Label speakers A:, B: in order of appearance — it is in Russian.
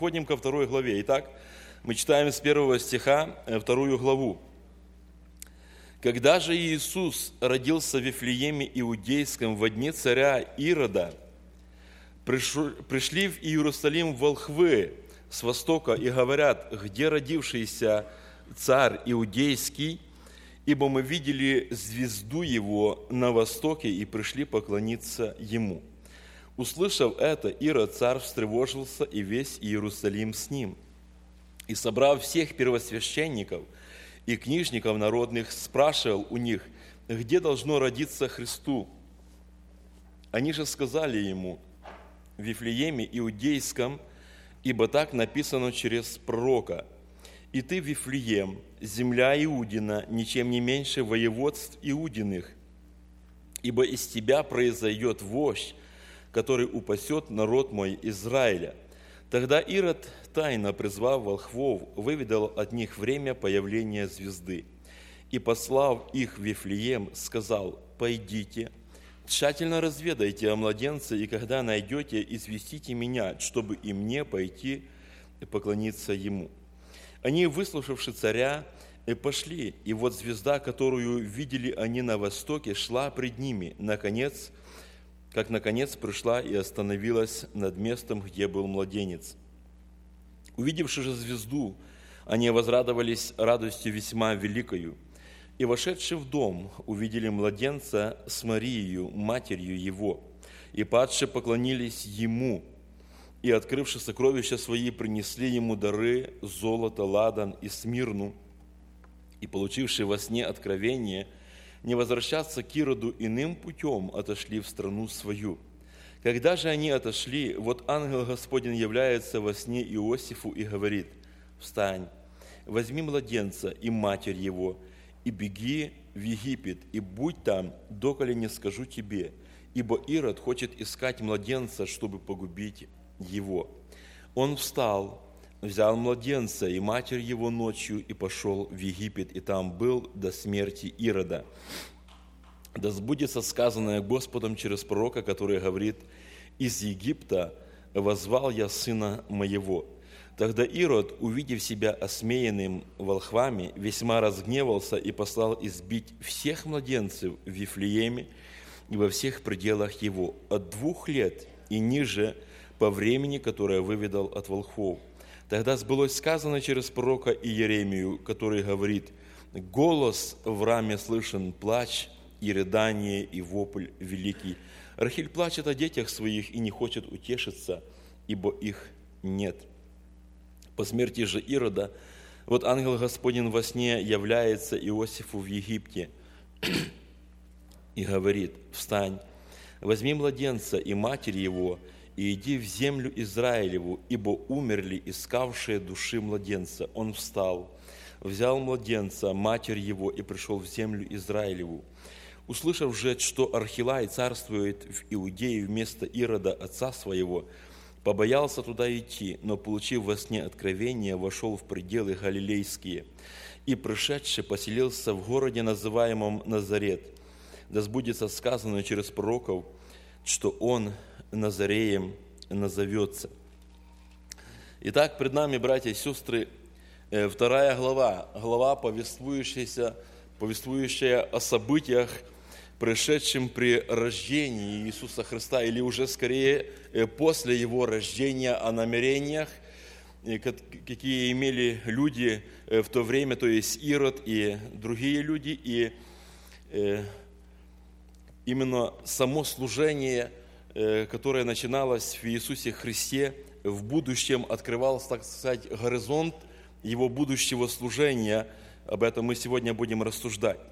A: Переходим ко второй главе. Итак, мы читаем с 1 стиха 2 главу. «Когда же Иисус родился в Вифлееме Иудейском во дни царя Ирода, пришли в Иерусалим волхвы с востока и говорят: где родившийся царь Иудейский, ибо мы видели звезду его на востоке и пришли поклониться ему». Услышав это, Ирод царь встревожился, и весь Иерусалим с ним. И, собрав всех первосвященников и книжников народных, спрашивал у них, где должно родиться Христу. Они же сказали ему: в Вифлееме Иудейском, ибо так написано через пророка: «И ты, Вифлеем, земля Иудина, ничем не меньше воеводств Иудиных, ибо из тебя произойдет вождь, который упасет народ мой Израиля». Тогда Ирод, тайно призвав волхвов, выведал от них время появления звезды. И, послав их в Вифлеем, сказал: «Пойдите, тщательно разведайте о младенце, и когда найдете, известите меня, чтобы и мне пойти поклониться ему». Они, выслушавши царя, пошли, и вот звезда, которую видели они на востоке, шла пред ними, наконец пришла и остановилась над местом, где был младенец. Увидевши же звезду, они возрадовались радостью весьма великою. И, вошедши в дом, увидели младенца с Марией, матерью его, и падши поклонились ему, и, открывши сокровища свои, принесли ему дары: золото, ладан и смирну, и, получивши во сне откровение не возвращаться к Ироду иным путем, отошли в страну свою. Когда же они отошли, вот ангел Господень является во сне Иосифу и говорит: «Встань, возьми младенца и матерь его, и беги в Египет, и будь там, доколе не скажу тебе, ибо Ирод хочет искать младенца, чтобы погубить его». Он встал, взял младенца и матерь его ночью и пошел в Египет, и там был до смерти Ирода. Да сбудется сказанное Господом через пророка, который говорит: «Из Египта воззвал я сына моего». Тогда Ирод, увидев себя осмеянным волхвами, весьма разгневался и послал избить всех младенцев в Вифлееме и во всех пределах его, от 2 лет и ниже, по времени, которое выведал от волхвов. Тогда сбылось сказано через пророка Иеремию, который говорит: «Голос в раме слышен, плач и рыдание, и вопль великий. Рахиль плачет о детях своих и не хочет утешиться, ибо их нет». По смерти же Ирода, вот ангел Господень во сне является Иосифу в Египте и говорит: «Встань, возьми младенца и матерь его, и иди в землю Израилеву, ибо умерли искавшие души младенца». Он встал, взял младенца, матерь его, и пришел в землю Израилеву. Услышав же, что Архилай царствует в Иудее вместо Ирода, отца своего, побоялся туда идти, но, получив во сне откровение, вошел в пределы галилейские и, пришедший, поселился в городе, называемом Назарет. Да сбудется сказано через пророков, что он Назареем назовется. Итак, пред нами, братья и сестры, 2 глава, повествующая о событиях, происшедшем при рождении Иисуса Христа, или уже скорее после Его рождения, о намерениях, какие имели люди в то время, то есть Ирод и другие люди, и именно само служение, которое начиналось в Иисусе Христе, в будущем открывался, так сказать, горизонт Его будущего служения. Об этом мы сегодня будем рассуждать.